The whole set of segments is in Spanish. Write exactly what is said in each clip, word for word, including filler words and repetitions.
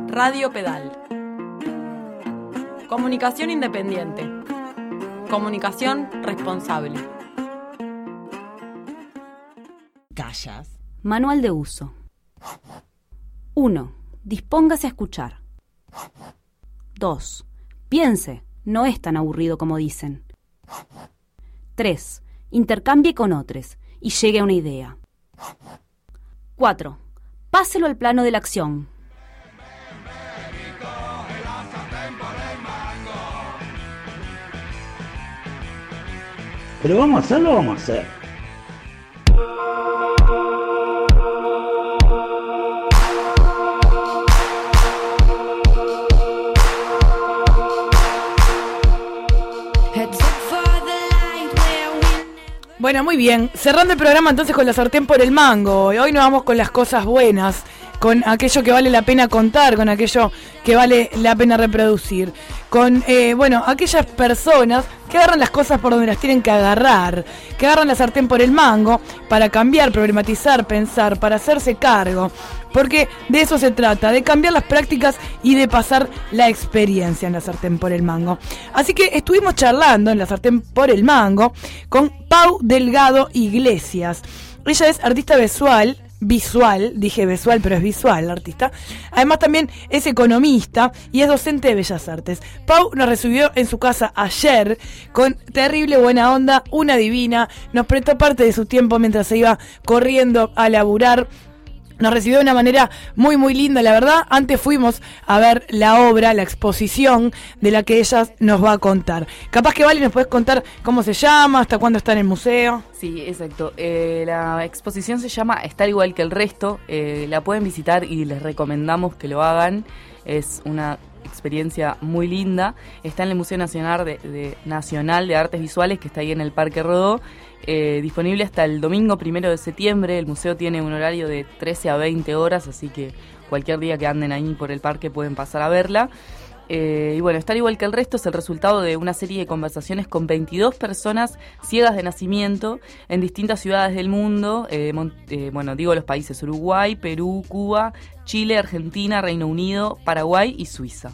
Radio Pedal. Comunicación independiente. Comunicación responsable. Callas. Manual de uso. uno. Dispóngase a escuchar. dos. Piense, no es tan aburrido como dicen. tres. Intercambie con otros y llegue a una idea. cuatro. Páselo al plano de la acción. Pero vamos a hacerlo, vamos a hacer. Bueno, muy bien. Cerrando el programa entonces con la sartén por el mango. Hoy nos vamos con las cosas buenas, con aquello que vale la pena contar, con aquello que vale la pena reproducir. Con, eh, bueno, aquellas personas que agarran las cosas por donde las tienen que agarrar, que agarran la sartén por el mango para cambiar, problematizar, pensar, para hacerse cargo. Porque de eso se trata, de cambiar las prácticas y de pasar la experiencia en la sartén por el mango. Así que estuvimos charlando en la sartén por el mango con Pau Delgado Iglesias. Ella es artista visual, visual, dije visual, pero es visual la artista. Además también es economista y es docente de Bellas Artes. Pau nos recibió en su casa ayer con terrible buena onda, una divina. Nos prestó parte de su tiempo mientras se iba corriendo a laburar. Nos recibió de una manera muy muy linda, la verdad. Antes fuimos a ver la obra, la exposición de la que ella nos va a contar. Capaz que Vale nos puedes contar cómo se llama, hasta cuándo está en el museo. Sí, exacto. Eh, la exposición se llama Estar igual que el resto. Eh, la pueden visitar y les recomendamos que lo hagan. Es una experiencia muy linda. Está en el Museo Nacional de, de, Nacional de Artes Visuales, que está ahí en el Parque Rodó. Eh, disponible hasta el domingo primero de septiembre. El museo tiene un horario de trece a veinte horas, así que cualquier día que anden ahí por el parque pueden pasar a verla. Eh, y bueno, Estar igual que el resto es el resultado de una serie de conversaciones con veintidós personas ciegas de nacimiento en distintas ciudades del mundo. Eh, Mon- eh, bueno, digo los países: Uruguay, Perú, Cuba, Chile, Argentina, Reino Unido, Paraguay y Suiza.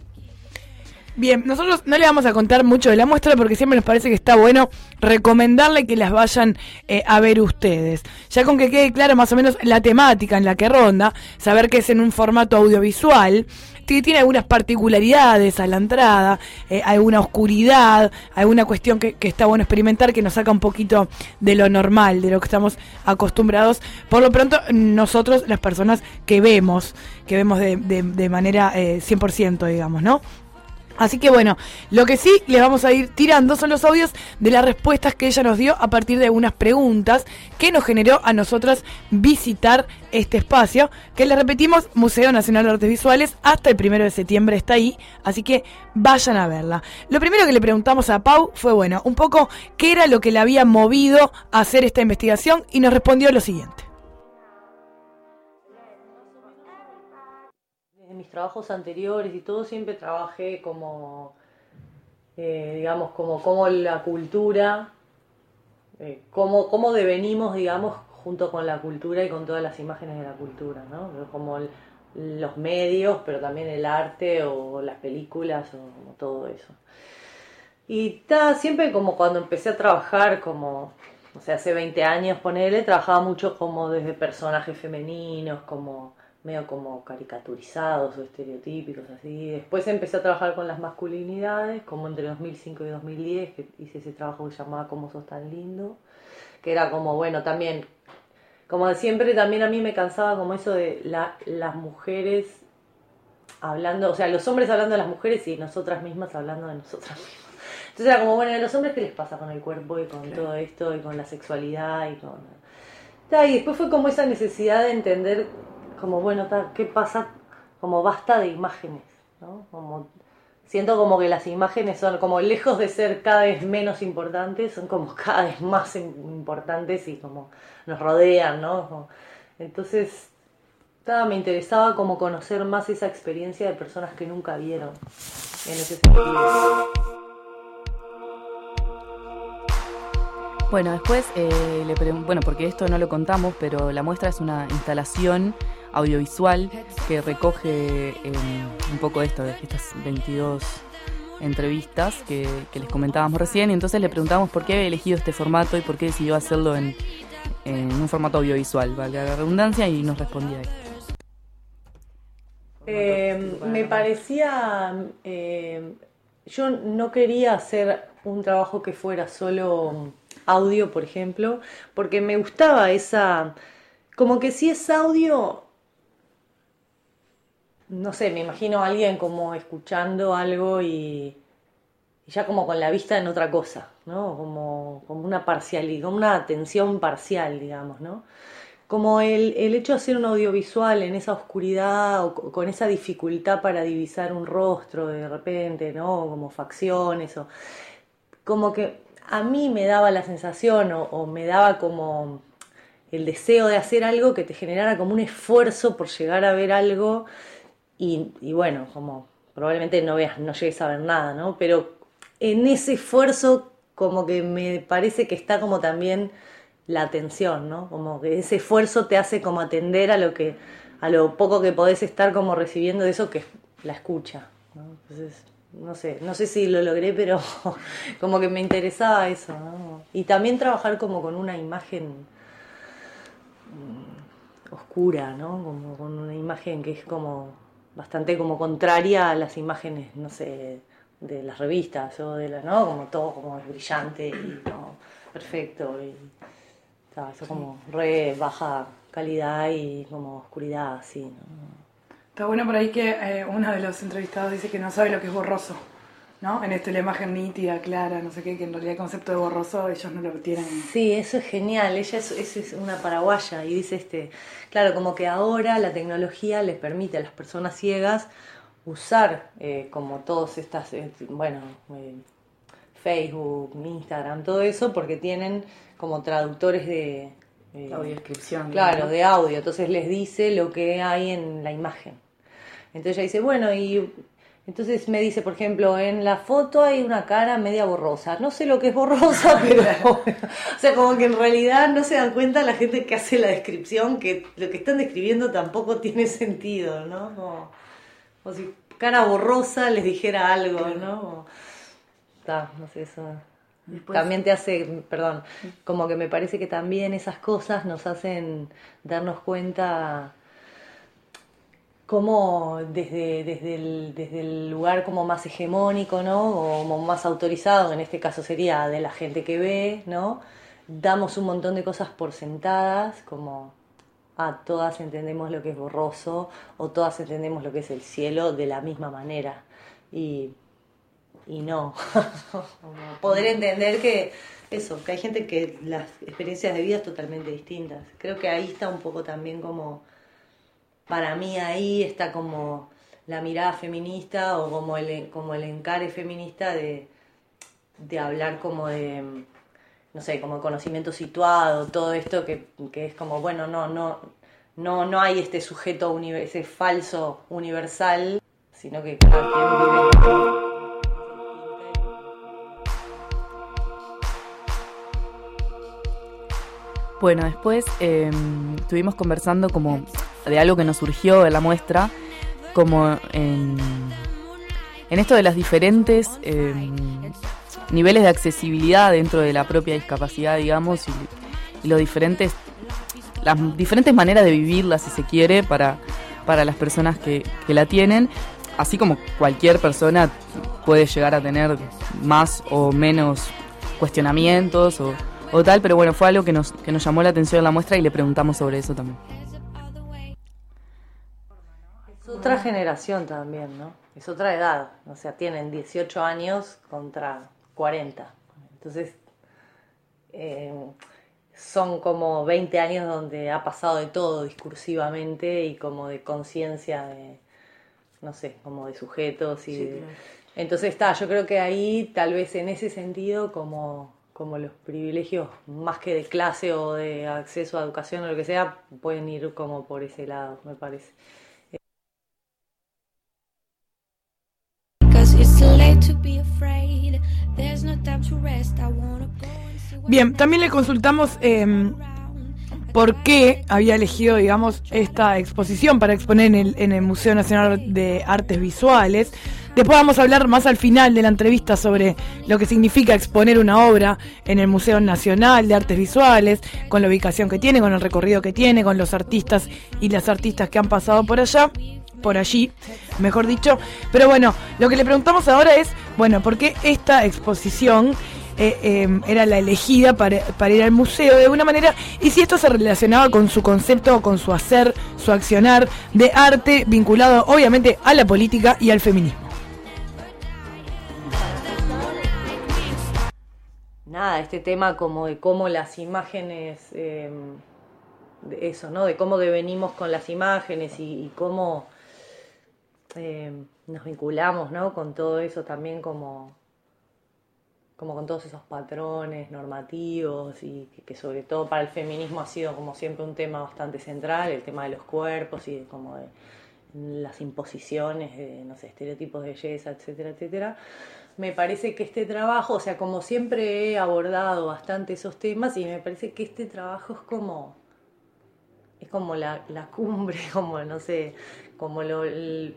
Bien, nosotros no le vamos a contar mucho de la muestra porque siempre nos parece que está bueno recomendarle que las vayan eh, a ver ustedes. Ya con que quede claro más o menos la temática en la que ronda, saber que es en un formato audiovisual, que tiene algunas particularidades a la entrada, eh, alguna oscuridad, alguna cuestión que, que está bueno experimentar, que nos saca un poquito de lo normal, de lo que estamos acostumbrados. Por lo pronto, nosotros, las personas que vemos, que vemos de, de, de manera eh, cien por ciento, digamos, ¿no? Así que bueno, lo que sí les vamos a ir tirando son los audios de las respuestas que ella nos dio a partir de unas preguntas que nos generó a nosotras visitar este espacio, que les repetimos, Museo Nacional de Artes Visuales, hasta el primero de septiembre está ahí, así que vayan a verla. Lo primero que le preguntamos a Pau fue, bueno, un poco qué era lo que la había movido a hacer esta investigación y nos respondió lo siguiente. En mis trabajos anteriores y todo siempre trabajé como, eh, digamos, como, como la cultura, eh, como, como devenimos, digamos, junto con la cultura y con todas las imágenes de la cultura, ¿no? Como el, los medios, pero también el arte o las películas o como todo eso. Y ta, siempre como cuando empecé a trabajar como, o sea, hace veinte años, ponele, trabajaba mucho como desde personajes femeninos, como medio como caricaturizados o estereotípicos, así. Después empecé a trabajar con las masculinidades, como entre dos mil cinco y dos mil diez, que hice ese trabajo que se llamaba ¿Cómo sos tan lindo? Que era como, bueno, también, como de siempre, también a mí me cansaba como eso de la, las mujeres hablando, o sea, los hombres hablando de las mujeres y nosotras mismas hablando de nosotras mismas. Entonces era como, bueno, ¿a los hombres qué les pasa con el cuerpo y con todo esto y con la sexualidad y con... Y después fue como esa necesidad de entender como, bueno, ¿qué pasa? Como basta de imágenes, ¿no? Como, siento como que las imágenes son como lejos de ser cada vez menos importantes, son como cada vez más importantes y como nos rodean, ¿no? Como, entonces, nada, me interesaba como conocer más esa experiencia de personas que nunca vieron en ese sentido. Bueno, después, eh, le pregun- bueno, porque esto no lo contamos, pero la muestra es una instalación audiovisual que recoge eh, un poco esto, de estas veintidós entrevistas que, que les comentábamos recién, y entonces le preguntamos por qué había elegido este formato y por qué decidió hacerlo en, en un formato audiovisual, valga la redundancia, y nos respondía esto. Eh, me parecía, eh, yo no quería hacer un trabajo que fuera solo audio, por ejemplo, porque me gustaba esa, como que si es audio, no sé, me imagino a alguien como escuchando algo y, y ya como con la vista en otra cosa, ¿no? Como, como una parcialidad, como una atención parcial, digamos, ¿no? Como el, el hecho de hacer un audiovisual en esa oscuridad o con esa dificultad para divisar un rostro de repente, ¿no? Como facciones o... Como que a mí me daba la sensación o, o me daba como el deseo de hacer algo que te generara como un esfuerzo por llegar a ver algo y, y bueno, como probablemente no veas, no llegues a ver nada, ¿no? Pero en ese esfuerzo como que me parece que está como también la atención, ¿no? Como que ese esfuerzo te hace como atender a lo que, a lo poco que podés estar como recibiendo de eso que es la escucha, ¿no? Entonces, no sé, no sé si lo logré, pero como que me interesaba eso, ¿no? Y también trabajar como con una imagen mmm, oscura, ¿no? Como con una imagen que es como bastante como contraria a las imágenes, no sé, de las revistas o de las, ¿no? Como todo como brillante y ¿no? perfecto y está, eso como re baja calidad y como oscuridad así, ¿no? Está bueno por ahí que eh, uno de los entrevistados dice que no sabe lo que es borroso, ¿no? En esto la imagen nítida, clara, no sé qué, que en realidad el concepto de borroso ellos no lo tienen. Sí, eso es genial. Ella es, es, es una paraguaya y dice, este, claro, como que ahora la tecnología les permite a las personas ciegas usar eh, como todas estas, eh, bueno, eh, Facebook, Instagram, todo eso, porque tienen como traductores de... Eh, audiodescripción. Claro, ¿no? de audio. Entonces les dice lo que hay en la imagen. Entonces ella dice, bueno, y entonces me dice, por ejemplo, en la foto hay una cara media borrosa. No sé lo que es borrosa, pero... o sea, como que en realidad no se dan cuenta la gente que hace la descripción que lo que están describiendo tampoco tiene sentido, ¿no? Como, como si cara borrosa les dijera algo, ¿no? O, ta, no sé, eso... Después, también te hace, perdón, como que me parece que también esas cosas nos hacen darnos cuenta cómo desde, desde, el, desde el lugar como más hegemónico, ¿no? O como más autorizado, en este caso sería de la gente que ve, ¿no? Damos un montón de cosas por sentadas, como, ah, todas entendemos lo que es borroso, o todas entendemos lo que es el cielo de la misma manera. Y... Y no, poder entender que eso, que hay gente que las experiencias de vida es totalmente distintas. Creo que ahí está un poco también como, para mí ahí está como la mirada feminista o como el, como el encare feminista de, de hablar como de, no sé, como conocimiento situado, todo esto que, que es como, bueno, no, no, no, no hay este sujeto, univer- ese falso universal, sino que cada quien vive... Bueno, después eh, estuvimos conversando como de algo que nos surgió en la muestra, como en, en esto de las diferentes eh, niveles de accesibilidad dentro de la propia discapacidad, digamos, y, y los diferentes, las diferentes maneras de vivirla, si se quiere, para, para las personas que, que la tienen, así como cualquier persona puede llegar a tener más o menos cuestionamientos o o tal, pero bueno, fue algo que nos, que nos llamó la atención en la muestra y le preguntamos sobre eso también. Es otra generación también, ¿no? Es otra edad, o sea, tienen dieciocho años contra cuarenta. Entonces, eh, son como veinte años donde ha pasado de todo discursivamente y como de conciencia de, no sé, como de sujetos. Y sí, de... claro. Entonces está, yo creo que ahí tal vez en ese sentido como... como los privilegios más que de clase o de acceso a educación o lo que sea, pueden ir como por ese lado, me parece. Bien, también le consultamos eh, por qué había elegido, digamos, esta exposición para exponer en el, en el Museo Nacional de Artes Visuales. Después vamos a hablar más al final de la entrevista sobre lo que significa exponer una obra en el Museo Nacional de Artes Visuales, con la ubicación que tiene, con el recorrido que tiene, con los artistas y las artistas que han pasado por allá, por allí, mejor dicho. Pero bueno, lo que le preguntamos ahora es, bueno, ¿por qué esta exposición eh, eh, era la elegida para, para ir al museo de alguna manera? Y si esto se relacionaba con su concepto, con su hacer, su accionar de arte, vinculado obviamente a la política y al feminismo. Nada, este tema como de cómo las imágenes, eh, de eso, ¿no? De cómo devenimos con las imágenes y, y cómo eh, nos vinculamos, ¿no? Con todo eso también como, como con todos esos patrones normativos y que, que sobre todo para el feminismo ha sido como siempre un tema bastante central, el tema de los cuerpos y de, como de las imposiciones de, no sé, estereotipos de belleza, etcétera, etcétera. Me parece que este trabajo, o sea, como siempre he abordado bastante esos temas y me parece que este trabajo es como, es como la, la cumbre, como, no sé, como lo, el,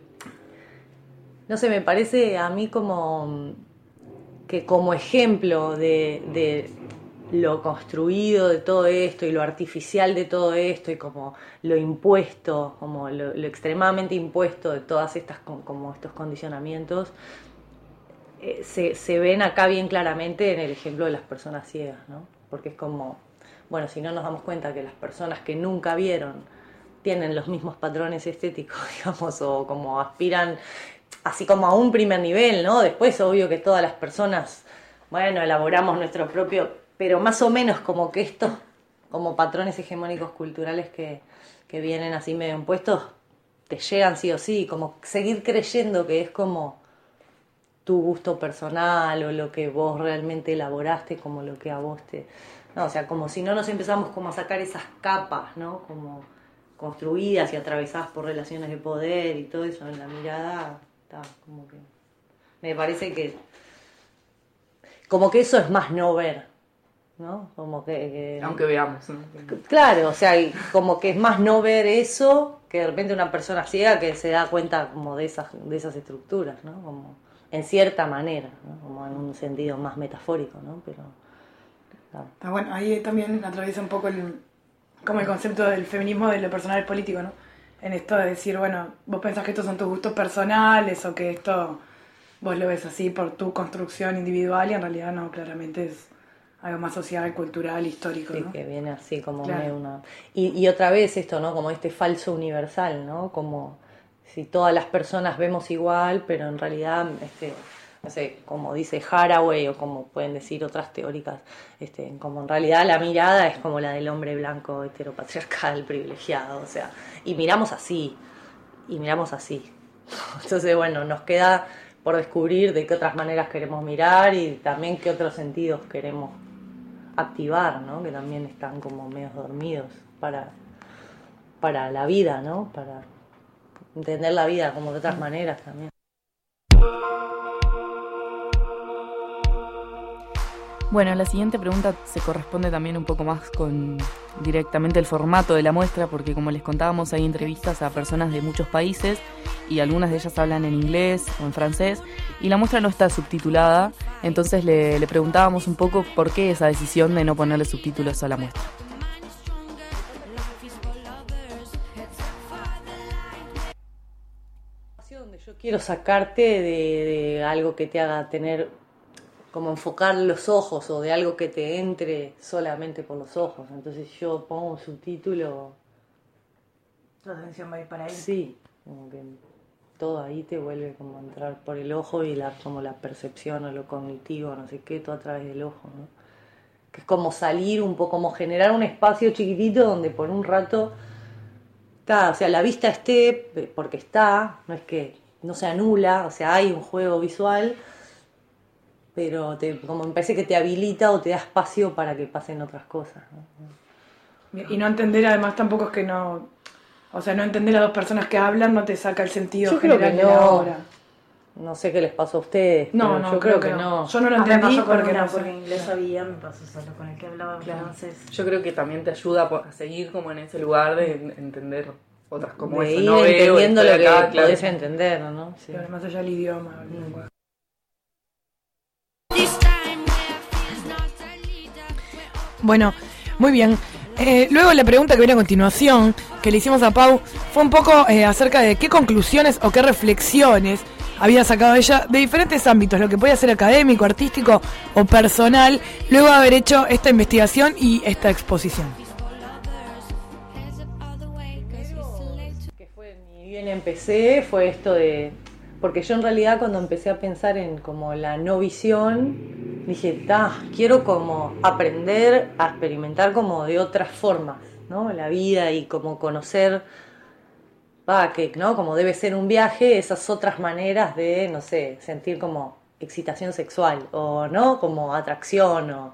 no sé, me parece a mí como que como ejemplo de, de lo construido de todo esto y lo artificial de todo esto y como lo impuesto, como lo, lo extremadamente impuesto de todas estas, como estos condicionamientos, Eh, se, se ven acá bien claramente en el ejemplo de las personas ciegas, ¿no? Porque es como, bueno, si no nos damos cuenta que las personas que nunca vieron tienen los mismos patrones estéticos, digamos, o como aspiran así como a un primer nivel, ¿no? Después, obvio que todas las personas, bueno, elaboramos nuestro propio, pero más o menos como que estos, como patrones hegemónicos culturales que, que vienen así medio impuestos, te llegan sí o sí, como seguir creyendo que es como tu gusto personal o lo que vos realmente elaboraste como lo que a vos te... No, o sea, como si no nos empezamos como a sacar esas capas, ¿no? Como construidas y atravesadas por relaciones de poder y todo eso en la mirada, está como que... Me parece que... Como que eso es más no ver, ¿no? Como que... que Aunque veamos, ¿no? Claro, o sea, como que es más no ver eso que de repente una persona ciega que se da cuenta como de esas, de esas estructuras, ¿no? Como... en cierta manera, ¿no? Como en un sentido más metafórico, ¿no? Pero claro. Ah, bueno, ahí también atraviesa un poco el, como el concepto del feminismo de lo personal político, ¿no? En esto de decir, bueno, vos pensás que estos son tus gustos personales o que esto vos lo ves así por tu construcción individual y en realidad no, claramente es algo más social, cultural, histórico, Sí, ¿no? que viene así como Claro. una... Y, y otra vez esto, ¿no? Como este falso universal, ¿no? Como si todas las personas vemos igual, pero en realidad, este, no sé, como dice Haraway o como pueden decir otras teóricas, este, como en realidad la mirada es como la del hombre blanco heteropatriarcal privilegiado, o sea, y miramos así, y miramos así. Entonces, bueno, nos queda por descubrir de qué otras maneras queremos mirar y también qué otros sentidos queremos activar, ¿no? Que también están como medio dormidos para, para la vida, ¿no? Para entender la vida como de otras maneras también. Bueno, la siguiente pregunta se corresponde también un poco más con directamente el formato de la muestra, porque como les contábamos hay entrevistas a personas de muchos países y algunas de ellas hablan en inglés o en francés y la muestra no está subtitulada, entonces le, le preguntábamos un poco por qué esa decisión de no ponerle subtítulos a la muestra. Donde yo quiero sacarte de, de algo que te haga tener, como enfocar los ojos o de algo que te entre solamente por los ojos. Entonces yo pongo un subtítulo. La atención va a ir para ahí. Sí, como que todo ahí te vuelve como a entrar por el ojo y la, como la percepción o lo cognitivo, no sé qué, todo a través del ojo, ¿no? Que es como salir un poco, como generar un espacio chiquitito donde por un rato... Está, o sea, la vista esté porque está, no es que no se anula, o sea, hay un juego visual, pero te, como me parece que te habilita o te da espacio para que pasen otras cosas, ¿no? Y no entender además tampoco es que no, o sea, no entender a dos personas que hablan no te saca el sentido Yo creo general que de la no. obra. No sé qué les pasó a ustedes. No, pero no, yo creo, que no. Yo no lo Ah, me entendí pasó con porque una, no sé. porque inglés sabía, me pasó solo con el que hablaba Claro. francés. Yo creo que también te ayuda a seguir como en ese lugar de entender otras como de eso. ir No veo, entendiendo estoy lo que acá, claro. podés entender, ¿no? Sí. Claro, más allá del idioma. el lenguaje. Bueno, muy bien. Eh, luego la pregunta que viene a continuación, que le hicimos a Pau, fue un poco eh, acerca de qué conclusiones o qué reflexiones había sacado ella de diferentes ámbitos, lo que podía ser académico, artístico o personal, luego de haber hecho esta investigación y esta exposición. Que fue, ni bien empecé, fue esto de... Porque yo en realidad cuando empecé a pensar en como la no visión, dije, ta, quiero como aprender a experimentar como de otras formas, ¿no? La vida y como conocer, va, que, ¿no? Como debe ser un viaje, esas otras maneras de, no sé, sentir como excitación sexual, o, ¿no? Como atracción, o...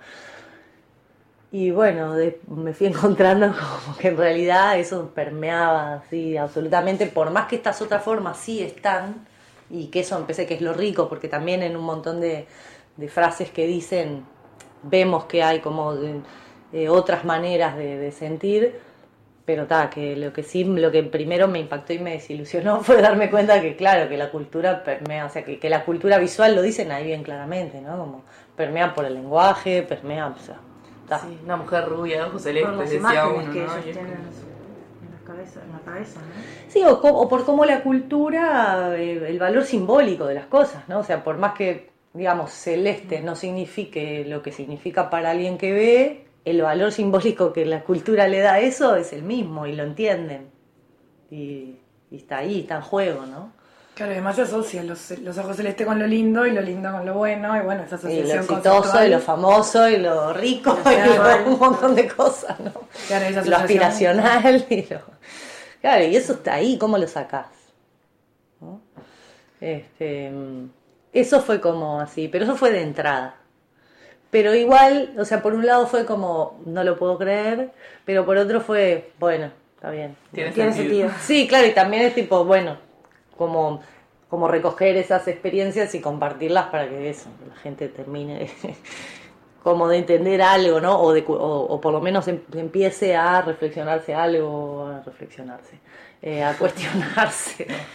Y bueno, de, me fui encontrando como que en realidad eso permeaba así absolutamente, por más que estas otras formas sí están, y que eso empecé que es lo rico, porque también en un montón de, de frases que dicen, vemos que hay como de, de otras maneras de, de sentir, pero ta, que lo que sí, lo que primero me impactó y me desilusionó fue darme cuenta que claro, que la cultura permea, o sea, que, que la cultura visual lo dicen ahí bien claramente, ¿no? Como permea por el lenguaje, permea, o sea, ta. Sí, una mujer rubia de ojos Por celestes, las decía imágenes uno, que ¿no? ellos Y es tienen como- en, su- en la cabeza, en la cabeza, ¿no? Sí, o, co- o por cómo la cultura, eh, el valor simbólico de las cosas, ¿no? O sea, por más que, digamos, celeste no signifique lo que significa para alguien que ve, el valor simbólico que la cultura le da a eso es el mismo y lo entienden. Y, y está ahí, está en juego, ¿no? Claro, además se asocia los, los ojos celestes con lo lindo y lo lindo con lo bueno, y bueno, esa Y lo asociación exitoso, conceptual. y lo famoso, y lo rico, y lo- un montón de cosas, ¿no? Claro, esa Lo asociación. aspiracional, y lo... Claro, y eso está ahí, ¿cómo lo sacás? ¿No? Este, eso fue como así, pero eso fue de entrada. Pero igual, o sea, por un lado fue como, no lo puedo creer, pero por otro fue, bueno, está bien. Tiene Tiene sentido. sentido. Sí, claro, y también es tipo, bueno, como, como recoger esas experiencias y compartirlas para que eso, la gente termine como de entender algo, ¿no? O, de, o, o por lo menos em, empiece a reflexionarse algo, a reflexionarse, eh, a cuestionarse, ¿no?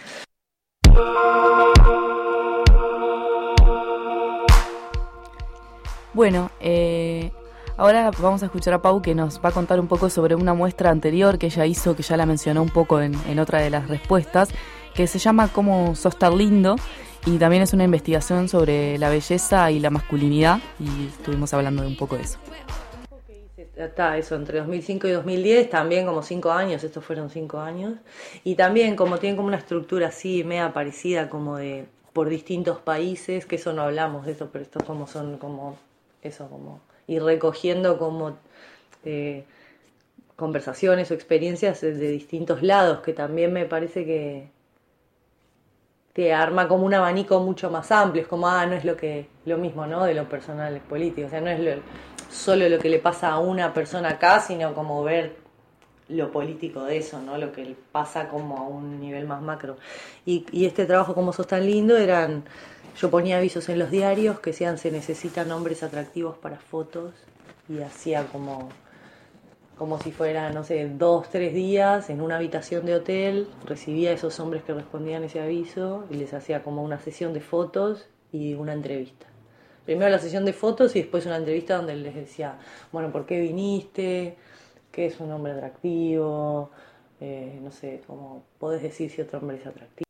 Bueno, eh, ahora vamos a escuchar a Pau que nos va a contar un poco sobre una muestra anterior que ella hizo, que ya la mencionó un poco en, en otra de las respuestas, que se llama Cómo sos tan lindo, y también es una investigación sobre la belleza y la masculinidad, y estuvimos hablando de un poco de eso. Está eso, entre dos mil cinco y dos mil diez, también como cinco años, estos fueron cinco años, y también como tienen como una estructura así, media parecida, como de por distintos países, que eso no hablamos de eso, pero estos como son como eso, como ir recogiendo como eh, conversaciones o experiencias de, de distintos lados, que también me parece que te arma como un abanico mucho más amplio, es como, ah, no es lo que lo mismo, ¿no? De lo personal es político, o sea, no es lo, solo lo que le pasa a una persona acá, sino como ver lo político de eso, ¿no? Lo que pasa como a un nivel más macro. Y, y este trabajo, como sos tan lindo, eran, yo ponía avisos en los diarios que decían se necesitan hombres atractivos para fotos, y hacía como como si fuera, no sé, dos, tres días en una habitación de hotel, recibía a esos hombres que respondían ese aviso y les hacía como una sesión de fotos y una entrevista. Primero la sesión de fotos y después una entrevista donde les decía, bueno, ¿por qué viniste? ¿Qué es un hombre atractivo? Eh, no sé, ¿cómo podés decir si otro hombre es atractivo?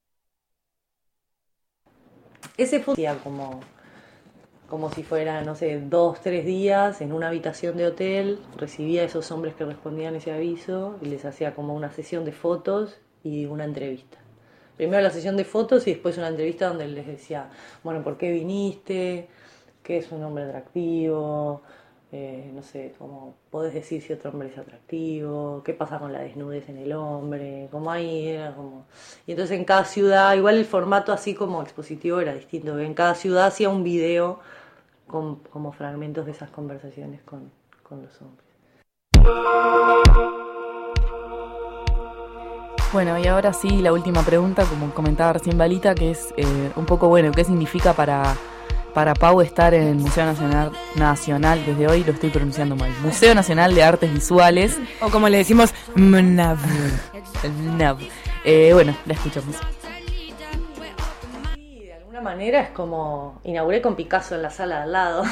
Ese fue como... como si fuera, no sé, dos, tres días en una habitación de hotel, recibía a esos hombres que respondían ese aviso y les hacía como una sesión de fotos y una entrevista. Primero la sesión de fotos y después una entrevista donde les decía, bueno, ¿por qué viniste? ¿Qué es un hombre atractivo? Eh, no sé, ¿cómo podés decir si otro hombre es atractivo? ¿Qué pasa con la desnudez en el hombre? Como ahí era como... Y entonces en cada ciudad, igual el formato así como expositivo era distinto, en cada ciudad hacía un video con como fragmentos de esas conversaciones con, con los hombres. Bueno, y ahora sí, la última pregunta, como comentaba recién Balita, que es eh, un poco, bueno, ¿qué significa para, para Pau estar en el Museo Nacional, Nacional, desde hoy lo estoy pronunciando mal, Museo Nacional de Artes Visuales? O como le decimos, M N A V. El M N A V. Eh, bueno, la escuchamos. Sí, de alguna manera es como, inauguré con Picasso en la sala de al lado.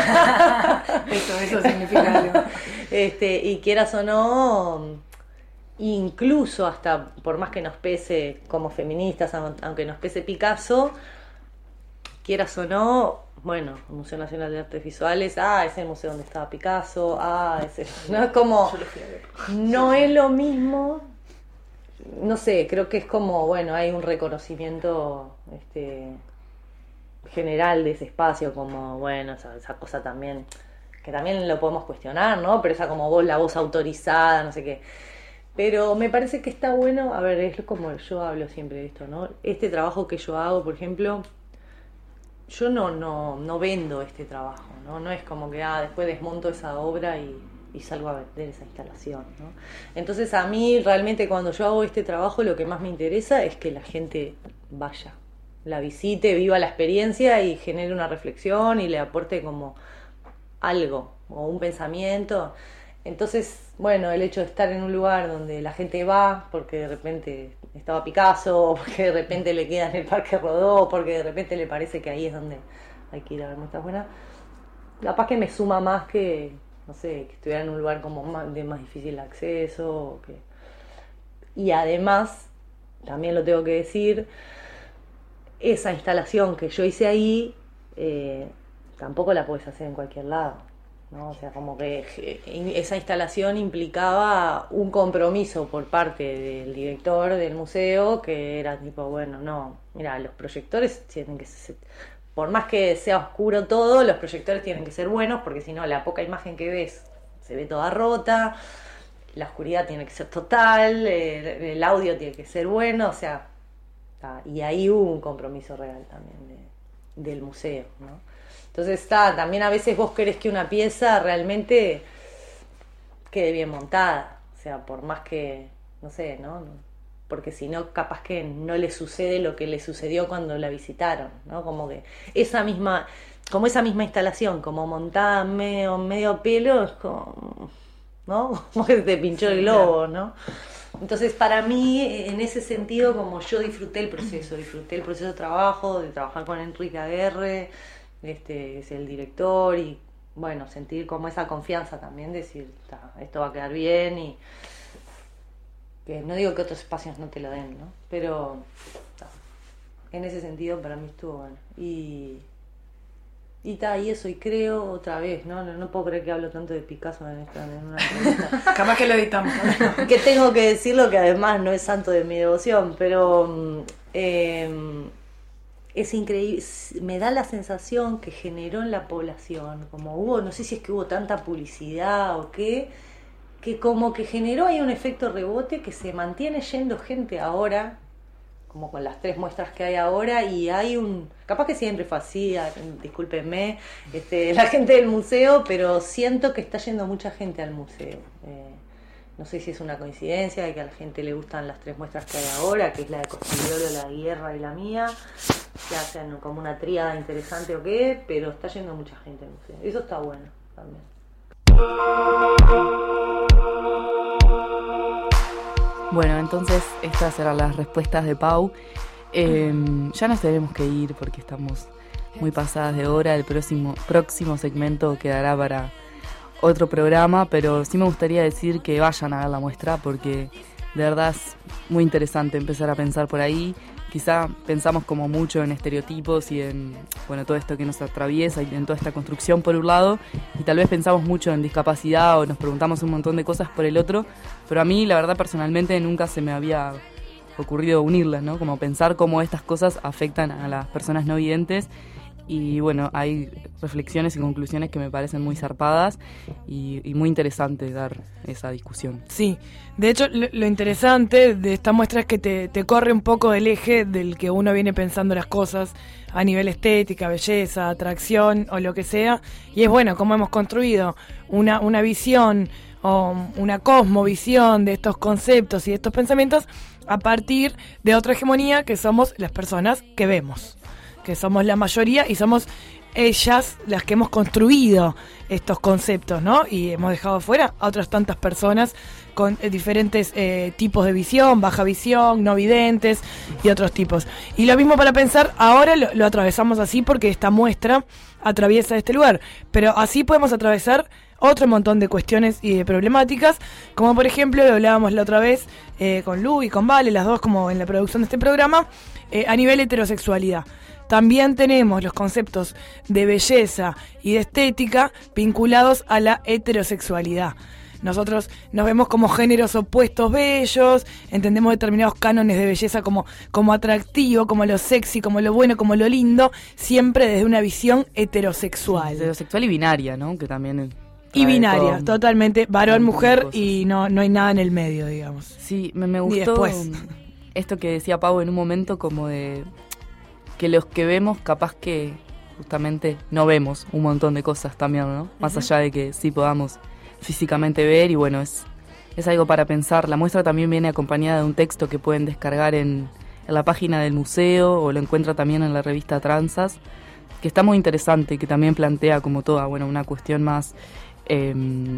Eso, eso significa algo. Este, y quieras o no, incluso hasta por más que nos pese como feministas, aunque nos pese Picasso, quieras o no, bueno, el Museo Nacional de Artes Visuales, ah, es el museo donde estaba Picasso, ah, es el, no es como, no es lo mismo, no sé, creo que es como, bueno, hay un reconocimiento este, general de ese espacio, como, bueno, esa, esa cosa también, que también lo podemos cuestionar, ¿no? Pero esa como voz, la voz autorizada, no sé qué. Pero me parece que está bueno, a ver, es como yo hablo siempre de esto, ¿no? Este trabajo que yo hago, por ejemplo, yo no, no, no vendo este trabajo, ¿no? No es como que, ah, después desmonto esa obra y, y salgo a vender esa instalación, ¿no? Entonces a mí realmente cuando yo hago este trabajo lo que más me interesa es que la gente vaya, la visite, viva la experiencia y genere una reflexión y le aporte como algo o un pensamiento. Entonces, bueno, el hecho de estar en un lugar donde la gente va porque de repente estaba Picasso, o porque de repente le queda en el Parque Rodó, o porque de repente le parece que ahí es donde hay que ir a ver muestras buenas, capaz que me suma más que, no sé, que estuviera en un lugar como más, de más difícil acceso. O que... Y además, también lo tengo que decir, esa instalación que yo hice ahí, eh, tampoco la puedes hacer en cualquier lado, ¿no? O sea, como que esa instalación implicaba un compromiso por parte del director del museo, que era tipo, bueno, no, mira, los proyectores tienen que ser, por más que sea oscuro todo, los proyectores tienen que ser buenos, porque si no, la poca imagen que ves se ve toda rota, la oscuridad tiene que ser total, el, el audio tiene que ser bueno, o sea, ta, y ahí hubo un compromiso real también de, del museo, ¿no? Entonces está, también a veces vos querés que una pieza realmente quede bien montada, o sea, por más que, no sé, ¿no? Porque si no, capaz que no le sucede lo que le sucedió cuando la visitaron, ¿no? Como que esa misma, como esa misma instalación, como montada medio, medio pelo, es como, ¿no? Como que te pinchó el globo, ¿no? Entonces, para mí, en ese sentido, como yo disfruté el proceso, disfruté el proceso de trabajo, de trabajar con Enrique Aguerre, este es el director, y bueno, sentir como esa confianza también, decir, esto va a quedar bien, y que no digo que otros espacios no te lo den, ¿no? Pero ta, en ese sentido para mí estuvo bueno. Y y ta, y eso, y creo otra vez, ¿no? No, no puedo creer que hablo tanto de Picasso en, esta, en una entrevista. Capaz que lo editamos. Que tengo que decirlo, que además no es santo de mi devoción, pero eh, es increíble, me da la sensación que generó en la población, como hubo, no sé si es que hubo tanta publicidad o qué, que como que generó ahí un efecto rebote que se mantiene yendo gente ahora, como con las tres muestras que hay ahora, y hay un, capaz que siempre fue así, discúlpenme, este, la gente del museo, pero siento que está yendo mucha gente al museo. Eh, no sé si es una coincidencia de que a la gente le gustan las tres muestras que hay ahora, que es la de Costigliolo, la Guerra y la mía, que hacen como una tríada interesante o qué, pero está yendo mucha gente al museo. Eso está bueno también. Bueno, entonces estas eran las respuestas de Pau. Eh, ya nos tenemos que ir porque estamos muy pasadas de hora. El próximo, próximo segmento quedará para otro programa, pero sí me gustaría decir que vayan a ver la muestra porque de verdad es muy interesante empezar a pensar por ahí. Quizá pensamos como mucho en estereotipos y en, bueno, todo esto que nos atraviesa y en toda esta construcción por un lado, y tal vez pensamos mucho en discapacidad o nos preguntamos un montón de cosas por el otro, pero a mí la verdad personalmente nunca se me había ocurrido unirlas, ¿no? Como pensar cómo estas cosas afectan a las personas no videntes. Y bueno, hay reflexiones y conclusiones que me parecen muy zarpadas y, y muy interesante dar esa discusión. Sí, de hecho lo, lo interesante de esta muestra es que te, te corre un poco del eje del que uno viene pensando las cosas a nivel estética, belleza, atracción o lo que sea, y es bueno cómo hemos construido una, una visión o una cosmovisión de estos conceptos y de estos pensamientos a partir de otra hegemonía que somos las personas que vemos, que somos la mayoría y somos ellas las que hemos construido estos conceptos, ¿no? Y hemos dejado fuera a otras tantas personas con eh, diferentes eh, tipos de visión, baja visión, no videntes y otros tipos. Y lo mismo para pensar, ahora lo, lo atravesamos así porque esta muestra atraviesa este lugar, pero así podemos atravesar otro montón de cuestiones y de problemáticas, como por ejemplo, lo hablábamos la otra vez eh, con Lu y con Vale, las dos como en la producción de este programa, eh, a nivel heterosexualidad. También tenemos los conceptos de belleza y de estética vinculados a la heterosexualidad. Nosotros nos vemos como géneros opuestos bellos, entendemos determinados cánones de belleza como, como atractivo, como lo sexy, como lo bueno, como lo lindo, siempre desde una visión heterosexual. Heterosexual y binaria, ¿no? Que también... Y binaria, todo, totalmente, varón, mujer cosas. Y no, no hay nada en el medio, digamos. Sí, me, me Ni gustó después. Esto que decía Pau en un momento como de... que los que vemos capaz que justamente no vemos un montón de cosas también, ¿no? Más uh-huh. allá de que sí podamos físicamente ver y bueno, es, es algo para pensar. La muestra también viene acompañada de un texto que pueden descargar en, en la página del museo o lo encuentra también en la revista Transas, que está muy interesante, que también plantea como toda, bueno, una cuestión más... Eh,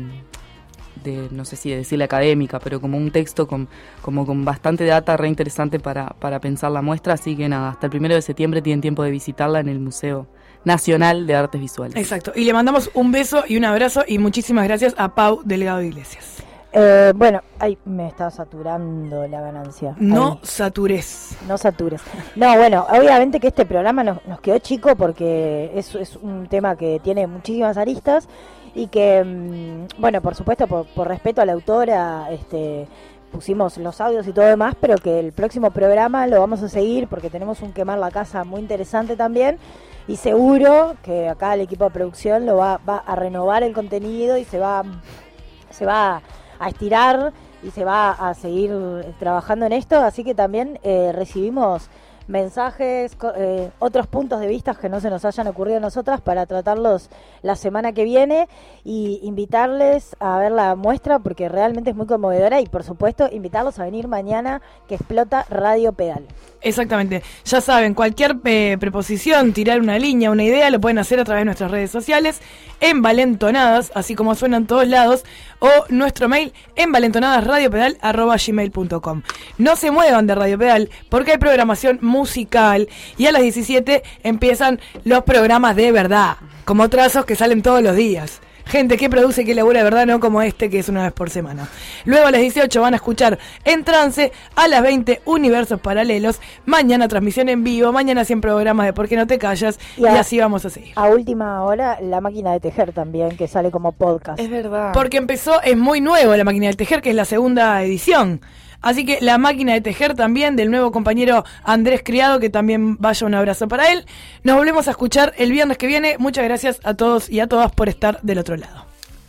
de, no sé si decirle académica, pero como un texto con, como con bastante data re interesante para, para pensar la muestra, así que nada, hasta el primero de septiembre tienen tiempo de visitarla en el Museo Nacional de Artes Visuales. Exacto, y le mandamos un beso y un abrazo y muchísimas gracias a Pau Delgado Iglesias. Eh, bueno, ay, me está saturando la ganancia. No Ay. satures. No satures. No, bueno, obviamente que este programa nos, nos quedó chico porque es, es un tema que tiene muchísimas aristas y que, mmm, bueno, por supuesto, por, por respeto a la autora, este, pusimos los audios y todo demás, pero que el próximo programa lo vamos a seguir porque tenemos un quemar la casa muy interesante también y seguro que acá el equipo de producción lo va, va a renovar el contenido y se va, se va a estirar y se va a seguir trabajando en esto, así que también eh, recibimos mensajes, eh, otros puntos de vista que no se nos hayan ocurrido a nosotras para tratarlos la semana que viene y invitarles a ver la muestra porque realmente es muy conmovedora y por supuesto invitarlos a venir mañana que explota Radio Pedal. Exactamente, ya saben, cualquier eh, preposición, tirar una línea, una idea, lo pueden hacer a través de nuestras redes sociales, envalentonadas, así como suenan todos lados, o nuestro mail, envalentonadasradiopedal arroba gmail punto com. No se muevan de Radio Pedal, porque hay programación musical, y a las diecisiete empiezan los programas de verdad, como Trazos que salen todos los días. Gente que produce, que labura de verdad, no como este que es una vez por semana. Luego a las dieciocho van a escuchar En Trance, a las veinte Universos Paralelos, mañana transmisión en vivo, mañana cien programas de Por qué no te callas, y, a, y así vamos a seguir. A última hora, La Máquina de Tejer también, que sale como podcast. Es verdad. Porque empezó, es muy nuevo La Máquina de Tejer, que es la segunda edición. Así que La Máquina de Tejer también, del nuevo compañero Andrés Criado, que también vaya un abrazo para él. Nos volvemos a escuchar el viernes que viene. Muchas gracias a todos y a todas por estar del otro lado.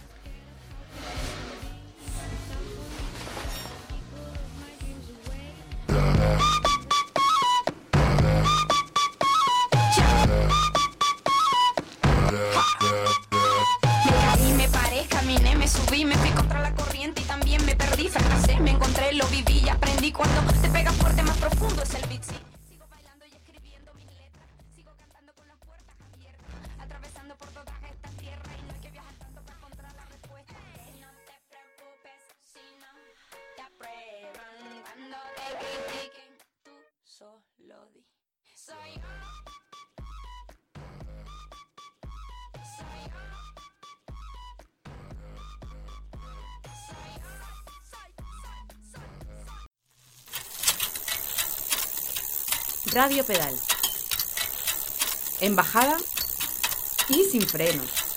Subí, me fui contra la corriente y también me perdí, fracasé, me encontré, lo viví y aprendí. Cuando te pega fuerte, más profundo es el beat, sí. Sigo bailando y escribiendo mis letras, sigo cantando con las puertas abiertas, atravesando por toda esta tierra y no hay que viajar tanto para encontrar la respuesta. No te preocupes si no te aprueban, cuando te critiquen, tú solo di. Soy yo. Soy yo. Radio Pedal. En bajada y sin frenos.